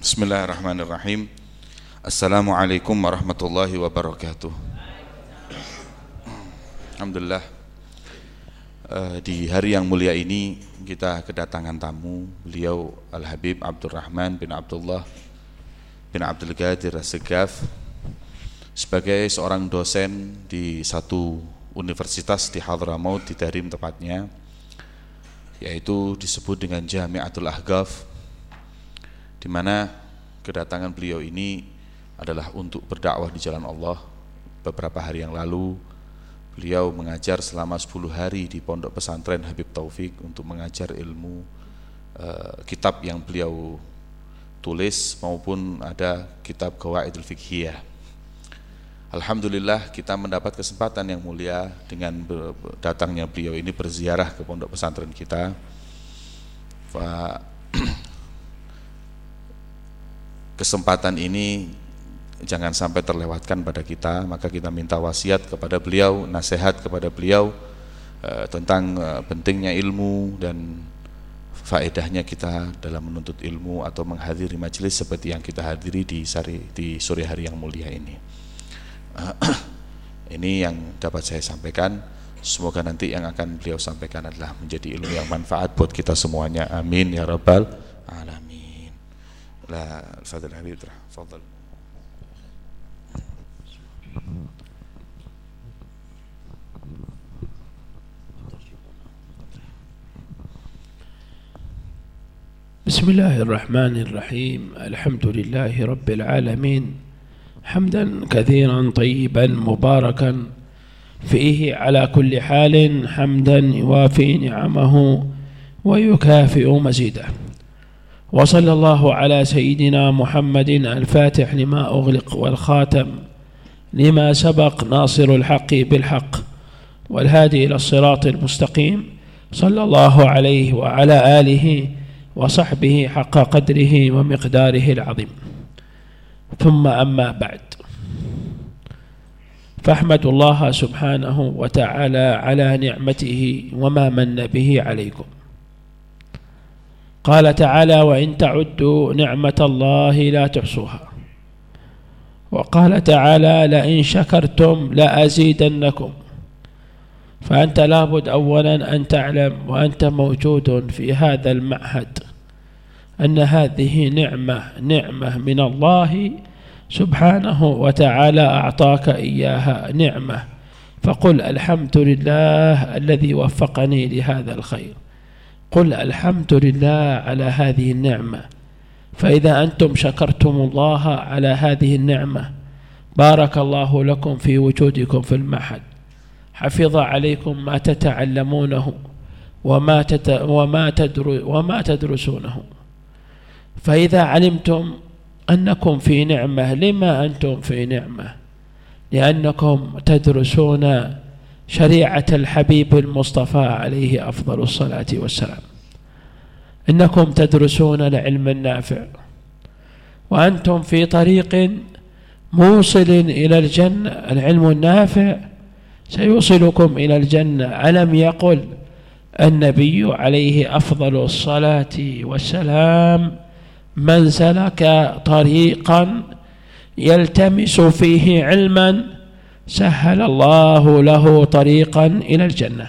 Bismillahirrahmanirrahim. Assalamualaikum warahmatullahi wabarakatuh. Alhamdulillah, di hari yang mulia ini kita kedatangan tamu. Beliau Al-Habib Abdurrahman bin Abdullah bin Abdul Qadir As-Segaf sebagai seorang dosen di satu universitas di Hadramaut, di Tarim tepatnya, yaitu disebut dengan Jami'atul Ahqaf, di mana kedatangan beliau ini adalah untuk berdakwah di jalan Allah. Beberapa hari yang lalu beliau mengajar selama 10 hari di Pondok Pesantren Habib Taufik untuk mengajar ilmu kitab yang beliau tulis maupun ada kitab Qawaidul Fiqhiyah. Alhamdulillah kita mendapat kesempatan yang mulia dengan datangnya beliau ini berziarah ke Pondok Pesantren kita. Kesempatan ini jangan sampai terlewatkan pada kita, maka kita minta wasiat kepada beliau, nasihat kepada beliau tentang pentingnya ilmu dan faedahnya kita dalam menuntut ilmu atau menghadiri majelis seperti yang kita hadiri di sore hari yang mulia ini. Ini yang dapat saya sampaikan. Semoga nanti yang akan beliau sampaikan adalah menjadi ilmu yang manfaat buat kita semuanya. Amin ya rabbal alamin. لا الفضل حبيبي تفضل. بسم الله الرحمن الرحيم. الحمد لله رب العالمين، حمدا كثيرا طيبا مباركا فيه على كل حال، حمدا يوافي نعمه ويكافئ مزيده. وصلى الله على سيدنا محمد الفاتح لما أغلق والخاتم لما سبق، ناصر الحق بالحق والهادي إلى الصراط المستقيم، صلى الله عليه وعلى آله وصحبه حق قدره ومقداره العظيم. ثم أما بعد، فاحمد الله سبحانه وتعالى على نعمته وما من به عليكم. قال تعالى: وإن تعدوا نعمة الله لا تحصوها. وقال تعالى: لئن شكرتم لأزيدنكم. فأنت لابد أولا أن تعلم وأنت موجود في هذا المعهد أن هذه نعمة من الله سبحانه وتعالى أعطاك إياها، نعمة، فقل الحمد لله الذي وفقني لهذا الخير. قل الحمد لله على هذه النعمة. فإذا أنتم شكرتم الله على هذه النعمة بارك الله لكم في وجودكم في المعهد، حفظ عليكم ما تتعلمونه وما تدرسونه. فإذا علمتم أنكم في نعمة، لما أنتم في نعمة؟ لأنكم تدرسون شريعة الحبيب المصطفى عليه أفضل الصلاة والسلام. إنكم تدرسون العلم النافع، وأنتم في طريق موصل إلى الجنة. العلم النافع سيوصلكم إلى الجنة. ألم يقل النبي عليه أفضل الصلاة والسلام: من سلك طريقا يلتمس فيه علما سهل الله له طريقا إلى الجنة.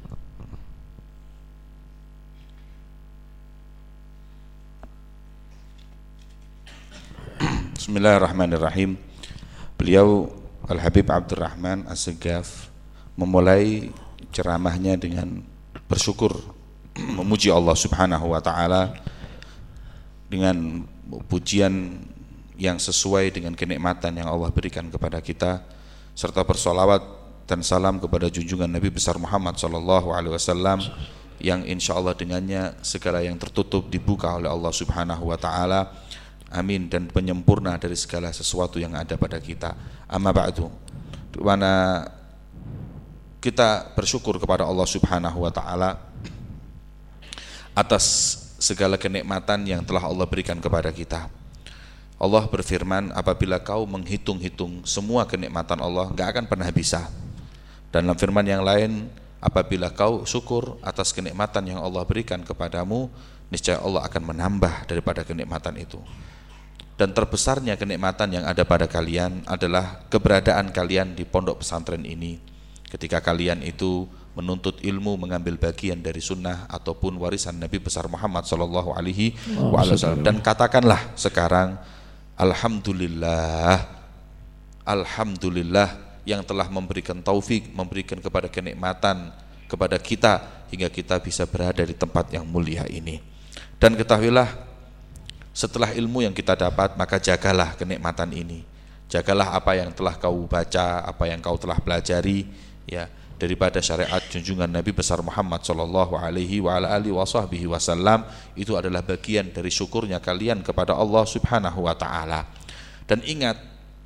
Bismillahirrahmanirrahim. Beliau Al-Habib Abdurrahman As-Segaf memulai ceramahnya dengan bersyukur, memuji Allah Subhanahu wa taala dengan pujian yang sesuai dengan kenikmatan yang Allah berikan kepada kita, serta bersolawat dan salam kepada junjungan Nabi besar Muhammad SAW yang insya Allah dengannya segala yang tertutup dibuka oleh Allah Subhanahu wa taala. Amin. Dan penyempurna dari segala sesuatu yang ada pada kita. Amma ba'du, di mana kita bersyukur kepada Allah Subhanahu wa taala atas segala kenikmatan yang telah Allah berikan kepada kita. Allah berfirman, apabila kau menghitung-hitung semua kenikmatan Allah, gak akan pernah bisa. Dan dalam firman yang lain, apabila kau syukur atas kenikmatan yang Allah berikan kepadamu, niscaya Allah akan menambah daripada kenikmatan itu. dan terbesarnya kenikmatan yang ada pada kalian adalah keberadaan kalian di pondok pesantren ini. Ketika kalian itu menuntut ilmu, mengambil bagian dari sunnah ataupun warisan Nabi besar Muhammad sallallahu alaihi wasallam. Dan katakanlah sekarang, alhamdulillah, alhamdulillah yang telah memberikan taufik, memberikan kepada kenikmatan kepada kita hingga kita bisa berada di tempat yang mulia ini. Dan ketahuilah, setelah ilmu yang kita dapat, maka jagalah kenikmatan ini. Jagalah apa yang telah kau baca, apa yang kau telah pelajari, ya, daripada syariat junjungan Nabi besar Muhammad sallallahu alaihi wasallam. Itu adalah bagian dari syukurnya kalian kepada Allah Subhanahu wa taala. Dan ingat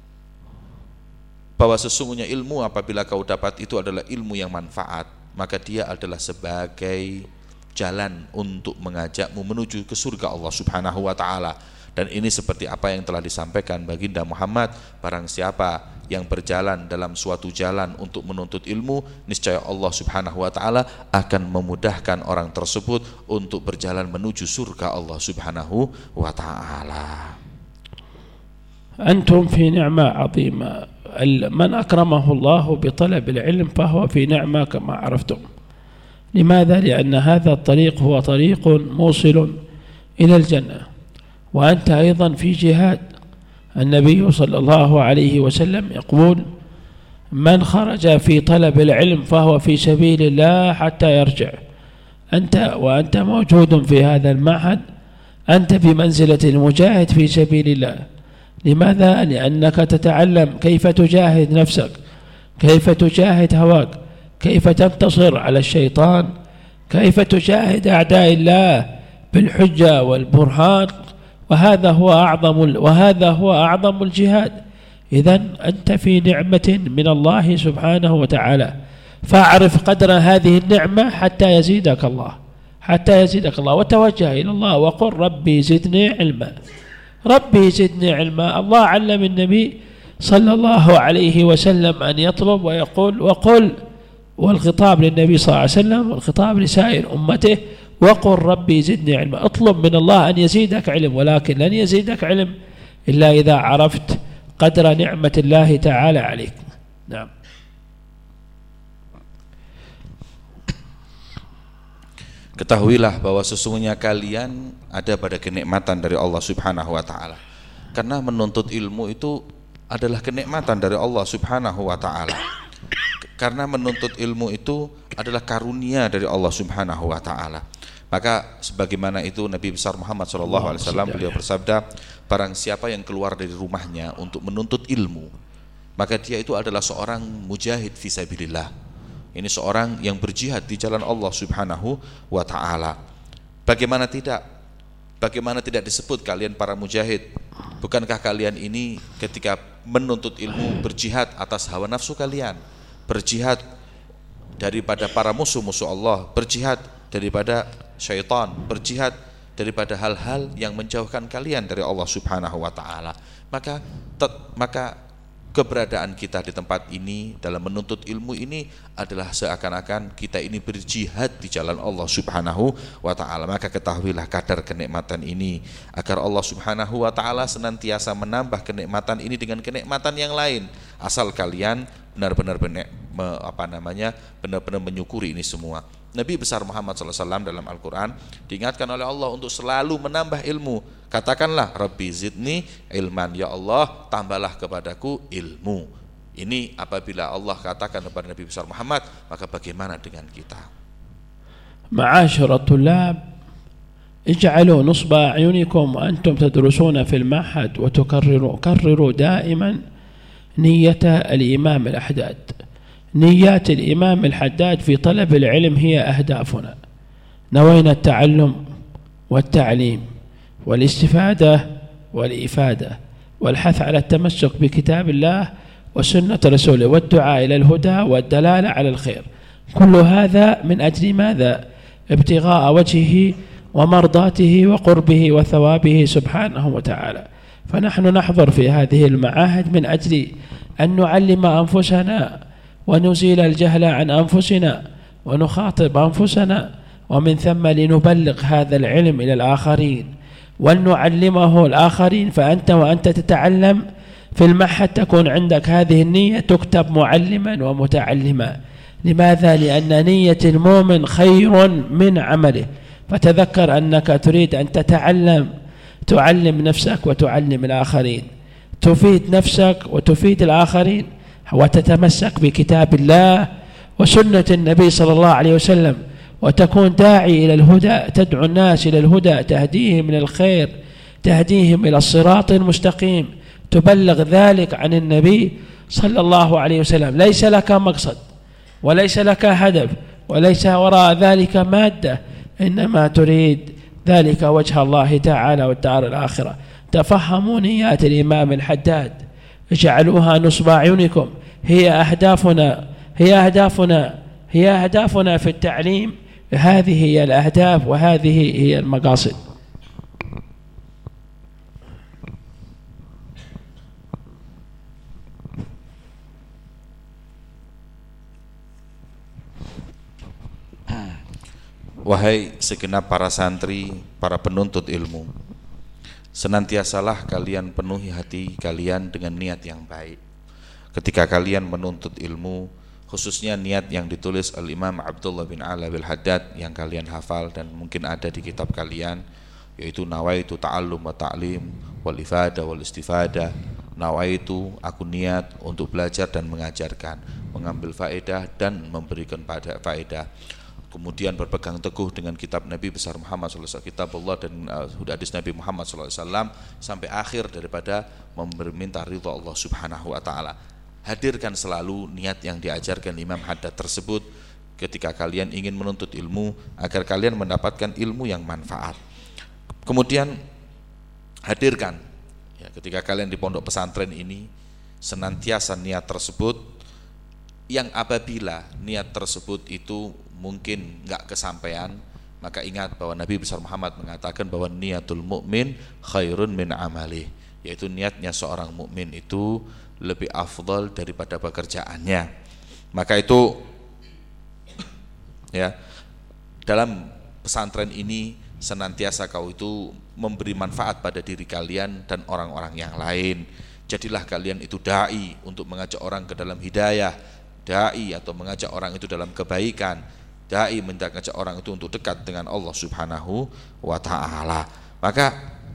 bahwa sesungguhnya ilmu apabila kau dapat itu adalah ilmu yang manfaat, maka dia adalah sebagai jalan untuk mengajakmu menuju ke surga Allah Subhanahu wa taala. Dan ini seperti apa yang telah disampaikan baginda Muhammad, barang siapa yang berjalan dalam suatu jalan untuk menuntut ilmu, niscaya Allah Subhanahu wa taala akan memudahkan orang tersebut untuk berjalan menuju surga Allah Subhanahu wa taala. Antum fi ni'mah 'azimah. Man akramahu Allah bi talab al-'ilm fahuwa fi ni'mah kama 'araftum. لماذا؟ لأن هذا الطريق هو طريق موصل إلى الجنة، وأنت أيضا في جهاد. النبي صلى الله عليه وسلم يقول: من خرج في طلب العلم فهو في سبيل الله حتى يرجع. وأنت موجود في هذا المعهد، أنت بمنزلة المجاهد في سبيل الله. لماذا؟ لأنك تتعلم كيف تجاهد نفسك، كيف تجاهد هواك، كيف تنتصر على الشيطان، كيف تجاهد أعداء الله بالحجة والبرهان، وهذا هو أعظم الجهاد. إذن أنت في نعمة من الله سبحانه وتعالى، فاعرف قدر هذه النعمة حتى يزيدك الله، وتوجه إلى الله وقل: ربي زدني علما، ربي زدني علما. الله علم النبي صلى الله عليه وسلم أن يطلب وقل، والخطاب للنبي صلى الله عليه وسلم والخطاب لسائر أمته: وقل ربي زدني علما. اطلب من الله أن يزيدك علم، ولكن لن يزيدك علم إلا إذا عرفت قدر نعمة الله تعالى عليك. نعم. Ketahuilah bahwa sesungguhnya kalian ada pada kenikmatan dari Allah Subhanahu wa taala. Karena menuntut ilmu itu adalah kenikmatan dari Allah Subhanahu wa taala. Karena menuntut ilmu itu adalah karunia dari Allah Subhanahu wa taala. Maka sebagaimana itu Nabi besar Muhammad sallallahu alaihi wasallam beliau bersabda, barang siapa yang keluar dari rumahnya untuk menuntut ilmu, maka dia itu adalah seorang mujahid fisabilillah. Ini seorang yang berjihad di jalan Allah Subhanahu wa taala. Bagaimana tidak disebut kalian para mujahid? Bukankah kalian ini ketika menuntut ilmu berjihad atas hawa nafsu kalian, berjihad daripada para musuh-musuh Allah, berjihad daripada syaitan, berjihad daripada hal-hal yang menjauhkan kalian dari Allah Subhanahu wa taala. Maka keberadaan kita di tempat ini dalam menuntut ilmu ini adalah seakan-akan kita ini berjihad di jalan Allah Subhanahu wa taala. Maka ketahuilah kadar kenikmatan ini agar Allah Subhanahu wa taala senantiasa menambah kenikmatan ini dengan kenikmatan yang lain, asal kalian benar-benar menyukuri ini semua. Nabi besar Muhammad SAW dalam Al-Quran diingatkan oleh Allah untuk selalu menambah ilmu. Katakanlah, Rabbi zidni ilman, ya Allah tambahlah kepadaku ilmu. Ini apabila Allah katakan kepada Nabi besar Muhammad, maka bagaimana dengan kita? Ma'asyara tulab, ij'alu nusba a'yunikum wa antum tadrusuna fil ma'had wa tukarriru daiman niyata al-imam al-ahdad. نيات الإمام الحداد في طلب العلم هي أهدافنا. نوينا التعلم والتعليم والاستفادة والإفادة والحث على التمسك بكتاب الله وسنة رسوله والدعاء إلى الهدى والدلالة على الخير. كل هذا من أجل ماذا؟ ابتغاء وجهه ومرضاته وقربه وثوابه سبحانه وتعالى. فنحن نحضر في هذه المعاهد من أجل أن نعلم أنفسنا ونزيل الجهل عن أنفسنا ونخاطب أنفسنا، ومن ثم لنبلغ هذا العلم إلى الآخرين. ولنعلمه الآخرين. فأنت وأنت تتعلم في المعهد تكون عندك هذه النية، تكتب معلما ومتعلما. لماذا؟ لأن نية المؤمن خير من عمله. فتذكر أنك تريد أن تتعلم، تعلم نفسك وتعلم الآخرين، تفيد نفسك وتفيد الآخرين، وتتمسك بكتاب الله وسنة النبي صلى الله عليه وسلم، وتكون داعي إلى الهدى، تدعو الناس إلى الهدى، تهديهم إلى الخير، تهديهم إلى الصراط المستقيم، تبلغ ذلك عن النبي صلى الله عليه وسلم. ليس لك مقصد وليس لك هدف وليس وراء ذلك مادة، إنما تريد ذلك وجه الله تعالى والدار الآخرة. تفهموا نيات الإمام الحداد، اجعلوها نصب أعينكم، هي أهدافنا في التعليم. هذه هي الأهداف وهذه هي المقاصد. Wahai segenap para santri, para penuntut ilmu, senantiasalah kalian penuhi hati kalian dengan niat yang baik ketika kalian menuntut ilmu, khususnya niat yang ditulis Al-Imam Abdullah bin Ala Al-Haddad yang kalian hafal dan mungkin ada di kitab kalian, yaitu nawaitu ta'allum wa ta'lim wal ifadah wal istifadah. Nawaitu, aku niat untuk belajar dan mengajarkan, mengambil faedah dan memberikan faedah. Kemudian berpegang teguh dengan kitab Nabi besar Muhammad SAW, kitab Allah dan hadis Nabi Muhammad SAW, sampai akhir daripada meminta ridha Allah Subhanahu wa Ta'ala. Hadirkan selalu niat yang diajarkan Imam Haddad tersebut ketika kalian ingin menuntut ilmu, agar kalian mendapatkan ilmu yang manfaat. Kemudian hadirkan ya, ketika kalian di pondok pesantren ini, senantiasa niat tersebut, yang apabila niat tersebut itu mungkin enggak kesampaian, maka ingat bahwa Nabi besar Muhammad mengatakan bahwa niatul mukmin khairun min amalih, yaitu niatnya seorang mukmin itu lebih afdal daripada pekerjaannya. Maka itu ya, dalam pesantren ini senantiasa kau itu memberi manfaat pada diri kalian dan orang-orang yang lain. Jadilah kalian itu dai untuk mengajak orang ke dalam hidayah, dai atau mengajak orang itu dalam kebaikan, dai mengajak orang itu untuk dekat dengan Allah Subhanahu wa Ta'ala. Maka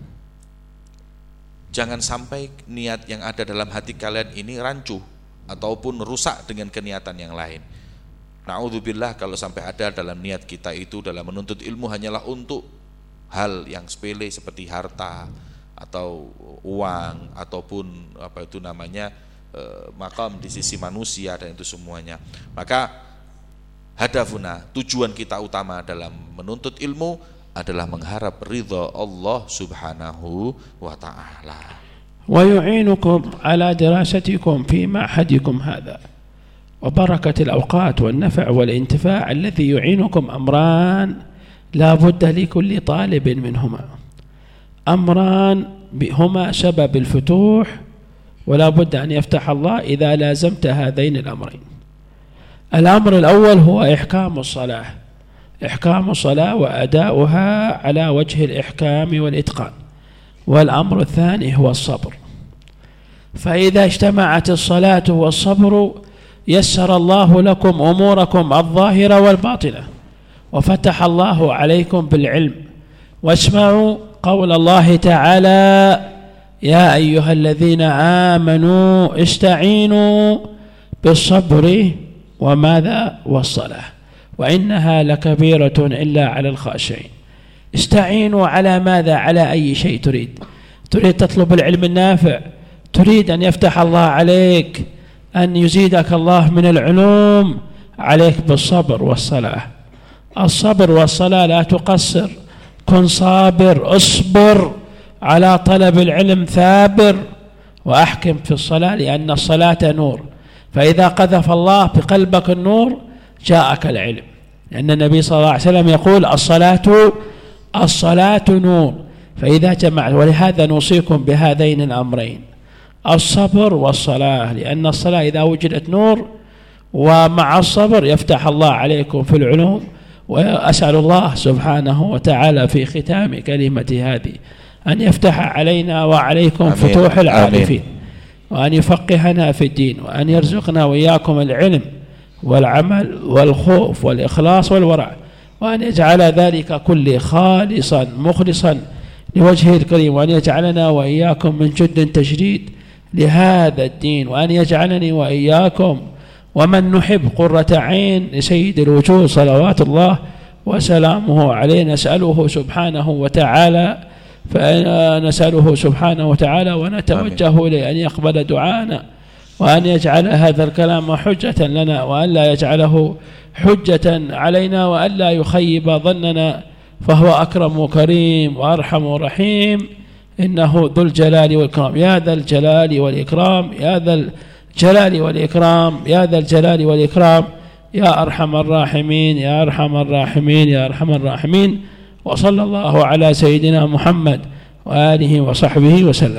jangan sampai niat yang ada dalam hati kalian ini rancuh ataupun rusak dengan keniatan yang lain. Na'udzubillah kalau sampai ada dalam niat kita itu dalam menuntut ilmu hanyalah untuk hal yang sepele seperti harta atau uang ataupun apa itu namanya makam di sisi manusia dan itu semuanya. Maka hadafuna, tujuan kita utama dalam menuntut ilmu adalah mengharap ridha Allah Subhanahu wa Ta'ala. Wa yu'inukum ala dirasatikum fi ma'hadikum hadha wa barakatil awqat wal naf' wal intifa' alladhi yu'inukum amran la budda li kulli talibin minhuma. Amran huma sabab al-futuh ولا بد أن يفتح الله إذا لازمت هذين الأمرين. الأمر الأول هو إحكام الصلاة، إحكام الصلاة وأداؤها على وجه الإحكام والإتقان. والأمر الثاني هو الصبر، فإذا اجتمعت الصلاة والصبر يسر الله لكم أموركم الظاهرة والباطنة وفتح الله عليكم بالعلم. واسمعوا قول الله تعالى: يا أيها الذين آمنوا استعينوا بالصبر وماذا والصلاة وإنها لكبيرة إلا على الخاشعين. استعينوا على ماذا؟ على أي شيء تريد تطلب العلم النافع، تريد أن يفتح الله عليك، أن يزيدك الله من العلوم، عليك بالصبر والصلاة. الصبر والصلاة لا تقصر، كن صابر، اصبر على طلب العلم، ثابر، وأحكم في الصلاة لأن الصلاة نور، فإذا قذف الله بقلبك النور جاءك العلم، لأن النبي صلى الله عليه وسلم يقول الصلاة نور. فإذا جمعت، ولهذا نوصيكم بهذين الأمرين، الصبر والصلاة، لأن الصلاة إذا وجدت نور ومع الصبر يفتح الله عليكم في العلوم. وأسأل الله سبحانه وتعالى في ختام كلمة هذه أن يفتح علينا وعليكم آمين. فتوح العارفين، آمين. وأن يفقهنا في الدين، وأن يرزقنا وإياكم العلم والعمل والخوف والإخلاص والورع، وأن يجعل ذلك كله خالصا مخلصا لوجهه الكريم، وأن يجعلنا وإياكم من جد تجريد لهذا الدين، وأن يجعلني وإياكم ومن نحب قرة عين لسيد الوجود صلوات الله وسلامه عليه. نسأله سبحانه وتعالى ونتوجه إليه أن يقبل دعانا، وأن يجعل هذا الكلام حجة لنا، وأن لا يجعله حجة علينا، وأن لا يخيب ظننا، فهو أكرم وكريم وأرحم ورحيم، إنه ذو الجلال والإكرام. يا ذا الجلال والإكرام، يا ذا الجلال والإكرام، يا ذا الجلال والإكرام، يا أرحم الراحمين، يا أرحم الراحمين، يا أرحم الراحمين. وصلى الله على سيدنا محمد وآله وصحبه وسلم.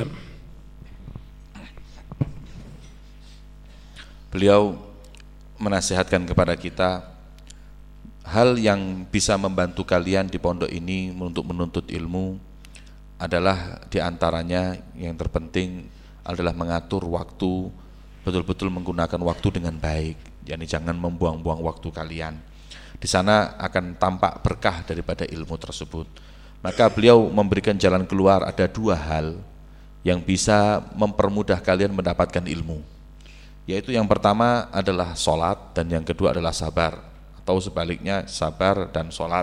Beliau menasihatkan kepada kita hal yang bisa membantu kalian di pondok ini untuk menuntut ilmu adalah diantaranya yang terpenting adalah mengatur waktu, betul-betul menggunakan waktu dengan baik. Yani jangan membuang-buang waktu kalian. Di sana akan tampak berkah daripada ilmu tersebut. Maka beliau memberikan jalan keluar, ada dua hal yang bisa mempermudah kalian mendapatkan ilmu, yaitu yang pertama adalah sholat dan yang kedua adalah sabar, atau sebaliknya sabar dan sholat.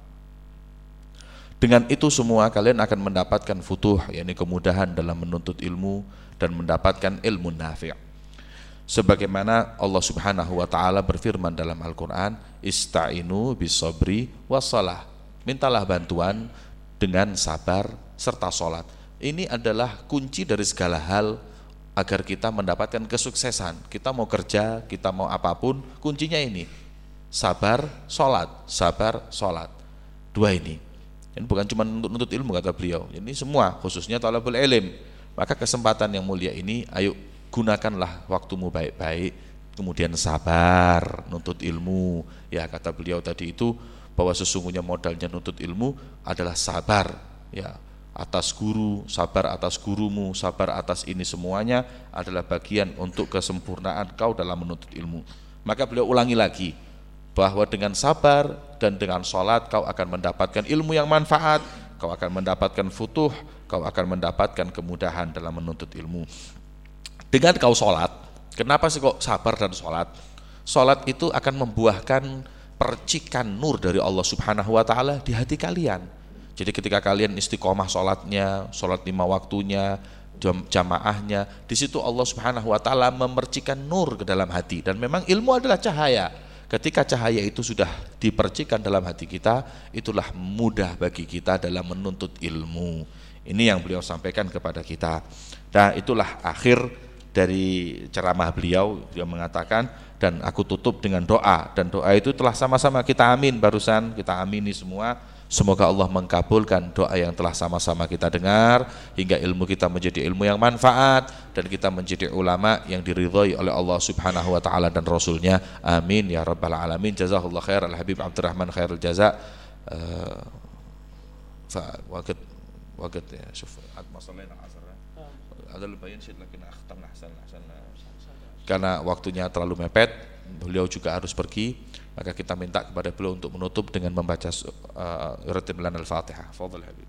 Dengan itu semua kalian akan mendapatkan futuh, yakni kemudahan dalam menuntut ilmu dan mendapatkan ilmu nafi'. Sebagaimana Allah Subhanahu wa taala berfirman dalam Al-Qur'an, ista'inu bis-sabri was-shalah. Mintalah bantuan dengan sabar serta salat. Ini adalah kunci dari segala hal agar kita mendapatkan kesuksesan. Kita mau kerja, kita mau apapun, kuncinya ini. Sabar, salat, sabar, salat. Dua ini. Dan bukan cuma untuk nuntut ilmu kata beliau. Ini semua khususnya talabul ilm. Maka kesempatan yang mulia ini ayo gunakanlah waktumu baik-baik, kemudian sabar nuntut ilmu. Ya kata beliau tadi itu bahwa sesungguhnya modalnya nuntut ilmu adalah sabar, ya, atas guru, sabar atas gurumu, sabar atas ini semuanya adalah bagian untuk kesempurnaan kau dalam menuntut ilmu. Maka beliau ulangi lagi bahwa dengan sabar dan dengan sholat kau akan mendapatkan ilmu yang manfaat, kau akan mendapatkan futuh, kau akan mendapatkan kemudahan dalam menuntut ilmu. Dengan kau sholat, kenapa sih kok sabar dan sholat? Sholat itu akan membuahkan percikan nur dari Allah Subhanahu wa ta'ala di hati kalian. Jadi ketika kalian istiqomah sholatnya, sholat 5 waktunya, jamaahnya, di situ Allah Subhanahu wa ta'ala memercikan nur ke dalam hati. Dan memang ilmu adalah cahaya. Ketika cahaya itu sudah dipercikan dalam hati kita, itulah mudah bagi kita dalam menuntut ilmu. Ini yang beliau sampaikan kepada kita. Dan itulah akhir dari ceramah beliau. Dia mengatakan, dan aku tutup dengan doa, dan doa itu telah sama-sama kita amin barusan, kita amini semua. Semoga Allah mengkabulkan doa yang telah sama-sama kita dengar, hingga ilmu kita menjadi ilmu yang manfaat, dan kita menjadi ulama yang diridhai oleh Allah Subhanahu wa ta'ala dan Rasulnya. Amin ya rabbal alamin. Jazakallah khair Al-Habib Abdurrahman khairul jaza. Waqt ya, syuf ma sallaina al-asr. Ada lumayan sih, lakin akhtamna ahsan. Karena waktunya terlalu mepet, beliau juga harus pergi, maka kita minta kepada beliau untuk menutup dengan membaca ratib lana al-Fatihah. Fadhil Habib.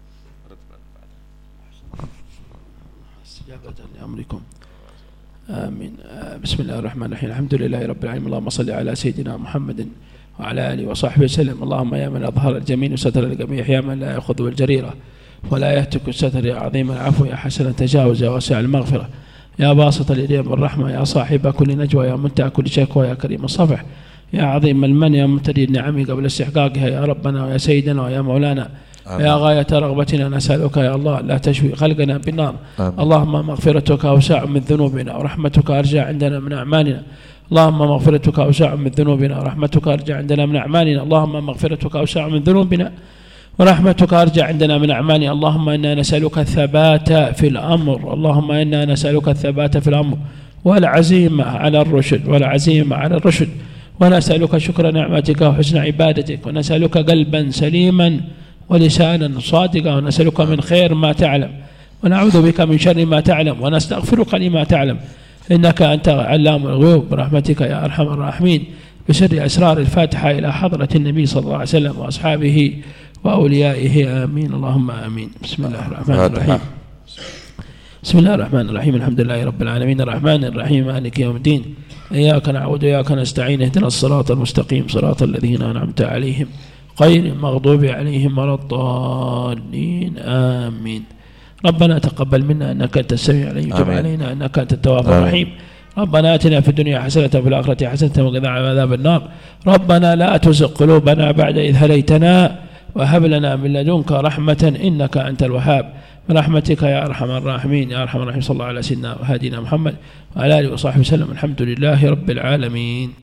Amin. Bismillahirrahmanirrahim. Alhamdulillahi rabbil alamin. Allahumma salli ala sayyidina Muhammadin wa ala alihi wa sahbihi wasallam. Allahumma ya man adhara al-jamil wa satara al-jamil, ya man la ya'khudhu al-jarira ولا يهتك الستر، يا عظيم العفو، يا حسن التجاوز، يا واسع المغفرة، يا باسط اليدين بالرحمة، يا صاحب كل نجوى، يا منتهى كل شكوى، يا كريم الصفح، يا عظيم المن، يا ممتدي النعم قبل استحقاقها، يا ربنا ويا سيدنا ويا مولانا، يا غاية رغبتنا نسألك يا الله لا تشوي خلقنا بالنار. اللهم مغفرتك أوسع من ذنوبنا ورحمتك أرجى عندنا من أعمالنا. اللهم مغفرتك أوسع من ذنوبنا ورحمتك أرجى عندنا من أعمالنا. اللهم مغفرتك أوسع من ذنوبنا ورحمتك أرجى عندنا من أعمالنا. اللهم إنا نسألك الثبات في الأمر، اللهم إنا نسألك الثبات في الأمر والعزيمة على الرشد، والعزيمة على الرشد، ونسألك شكر نعمتك وحسن عبادتك، ونسألك قلبا سليما ولسانا صادقا، ونسألك من خير ما تعلم، ونعوذ بك من شر ما تعلم، ونستغفرك لما تعلم، إنك أنت علام الغيوب، برحمتك يا أرحم الراحمين، بسر أسرار الفاتحة إلى حضرة النبي صلى الله عليه وسلم وأصحابه وأوليائه، آمين اللهم آمين. بسم الله الرحمن الرحيم. بسم الله الرحمن الرحيم. الحمد لله رب العالمين، الرحمن الرحيم، مالك يوم الدين، إياك نعبد وإياك نستعين، اهدنا الصراط المستقيم، صراط الذين أنعمت عليهم غير المغضوب عليهم ولا الضالين، آمين. ربنا تقبل منا إنك أنت السميع العليم، تب علينا إنك أنت التواب الرحيم. ربنا آتنا في الدنيا حسنة وفي الآخرة حسنة وقنا عذاب النار. ربنا لا تزغ قلوبنا بعد إذ هديتنا وهب لنا من لدنك رحمة إنك أنت الوهاب، برحمتك يا أرحم الراحمين يا أرحم الراحمين. صلى الله على سيدنا وهدينا محمد وعلى آله وصحبه وسلم. الحمد لله رب العالمين.